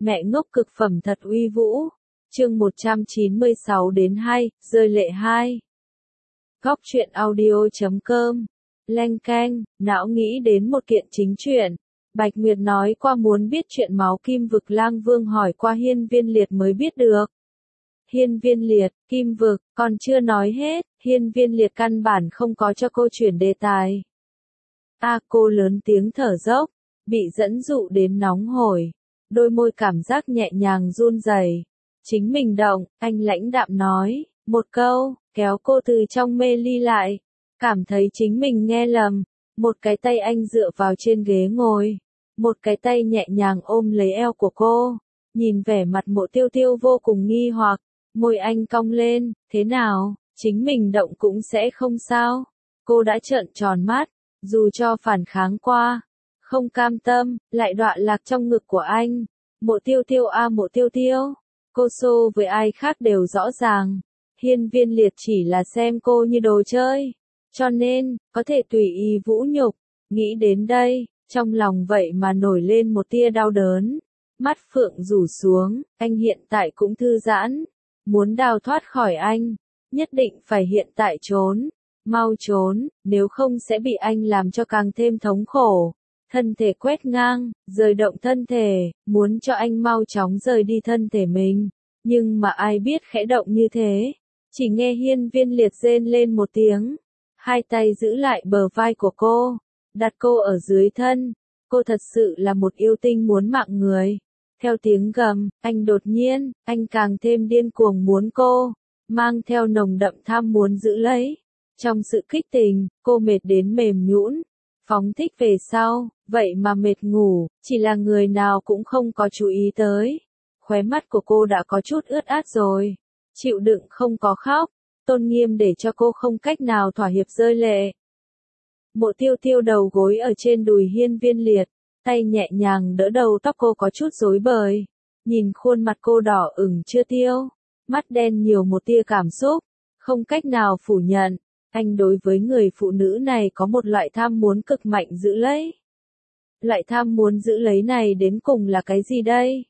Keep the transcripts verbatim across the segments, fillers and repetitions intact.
Mẹ ngốc cực phẩm thật uy vũ. Chương một trăm chín mươi sáu đến hai, rơi lệ hai. Góc truyện audio chấm com. Leng keng, não nghĩ đến một kiện chính chuyện. Bạch Nguyệt nói qua muốn biết chuyện máu kim vực, Lang Vương hỏi qua Hiên Viên Liệt mới biết được. Hiên Viên Liệt, kim vực, còn chưa nói hết, Hiên Viên Liệt căn bản không có cho cô chuyển đề tài. A cô lớn tiếng thở dốc, bị dẫn dụ đến nóng hổi, đôi môi cảm giác nhẹ nhàng run rẩy. Chính mình động, anh lãnh đạm nói, một câu, kéo cô từ trong mê ly lại, cảm thấy chính mình nghe lầm. Một cái tay anh dựa vào trên ghế ngồi, một cái tay nhẹ nhàng ôm lấy eo của cô, nhìn vẻ mặt Mộ Tiêu Tiêu vô cùng nghi hoặc, môi anh cong lên, thế nào, chính mình động cũng sẽ không sao. Cô đã trợn tròn mắt, dù cho phản kháng qua, không cam tâm, lại đọa lạc trong ngực của anh. Mộ Tiêu Tiêu a Mộ Tiêu Tiêu, cô xô với ai khác đều rõ ràng, Hiên Viên Liệt chỉ là xem cô như đồ chơi, cho nên, có thể tùy ý vũ nhục. Nghĩ đến đây, trong lòng vậy mà nổi lên một tia đau đớn. Mắt Phượng rủ xuống, anh hiện tại cũng thư giãn. Muốn đào thoát khỏi anh, nhất định phải hiện tại trốn. Mau trốn, nếu không sẽ bị anh làm cho càng thêm thống khổ. Thân thể quét ngang, rời động thân thể, muốn cho anh mau chóng rời đi thân thể mình. Nhưng mà ai biết khẽ động như thế. Chỉ nghe Hiên Viên Liệt rên lên một tiếng. Hai tay giữ lại bờ vai của cô, đặt cô ở dưới thân. Cô thật sự là một yêu tinh muốn mạng người. Theo tiếng gầm, anh đột nhiên, anh càng thêm điên cuồng muốn cô, mang theo nồng đậm tham muốn giữ lấy. Trong sự kích tình, cô mệt đến mềm nhũn, phóng thích về sau, vậy mà mệt ngủ, chỉ là người nào cũng không có chú ý tới. Khóe mắt của cô đã có chút ướt át rồi, chịu đựng không có khóc. Tôn nghiêm để cho cô không cách nào thỏa hiệp rơi lệ. Mộ Tiêu Tiêu đầu gối ở trên đùi Hiên Viên Liệt, tay nhẹ nhàng đỡ đầu tóc cô có chút rối bời. Nhìn khuôn mặt cô đỏ ửng chưa tiêu, mắt đen nhiều một tia cảm xúc, không cách nào phủ nhận. Anh đối với người phụ nữ này có một loại tham muốn cực mạnh giữ lấy. Loại tham muốn giữ lấy này đến cùng là cái gì đây?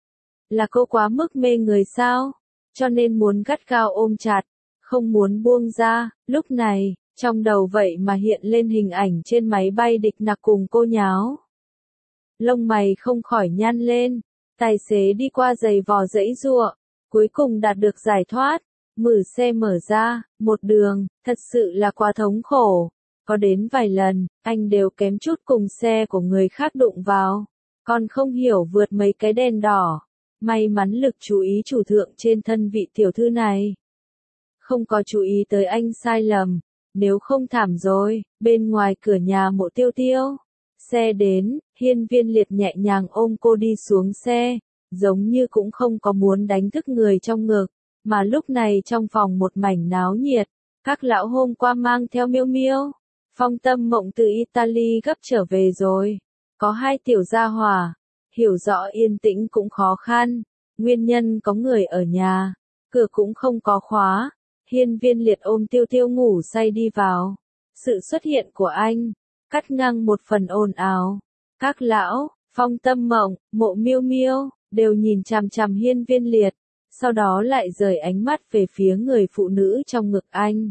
Là cô quá mức mê người sao? Cho nên muốn gắt gao ôm chặt, không muốn buông ra. Lúc này, trong đầu vậy mà hiện lên hình ảnh trên máy bay địch nặc cùng cô nháo. Lông mày không khỏi nhăn lên, tài xế đi qua giày vò dãy giụa, cuối cùng đạt được giải thoát. Mử xe mở ra, một đường, thật sự là quá thống khổ. Có đến vài lần, anh đều kém chút cùng xe của người khác đụng vào, còn không hiểu vượt mấy cái đèn đỏ. May mắn lực chú ý chủ thượng trên thân vị tiểu thư này, không có chú ý tới anh sai lầm, nếu không thảm rồi. Bên ngoài cửa nhà Mộ Tiêu Tiêu, xe đến, Hiên Viên Liệt nhẹ nhàng ôm cô đi xuống xe, giống như cũng không có muốn đánh thức người trong ngực, mà lúc này trong phòng một mảnh náo nhiệt. Các lão hôm qua mang theo Miêu Miêu, Phong Tâm Mộng từ Italy gấp trở về rồi, có hai tiểu gia hỏa, hiểu rõ yên tĩnh cũng khó khăn, nguyên nhân có người ở nhà, cửa cũng không có khóa. Hiên Viên Liệt ôm Tiêu Tiêu ngủ say đi vào. Sự xuất hiện của anh, cắt ngang một phần ồn ào. Các lão, Phong Tâm Mộng, Mộ Miêu Miêu, đều nhìn chằm chằm Hiên Viên Liệt, sau đó lại rời ánh mắt về phía người phụ nữ trong ngực anh.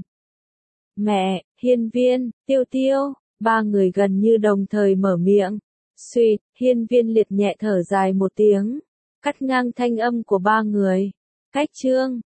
Mẹ, Hiên Viên, Tiêu Tiêu, ba người gần như đồng thời mở miệng. Suýt, Hiên Viên Liệt nhẹ thở dài một tiếng, cắt ngang thanh âm của ba người. Cách chương,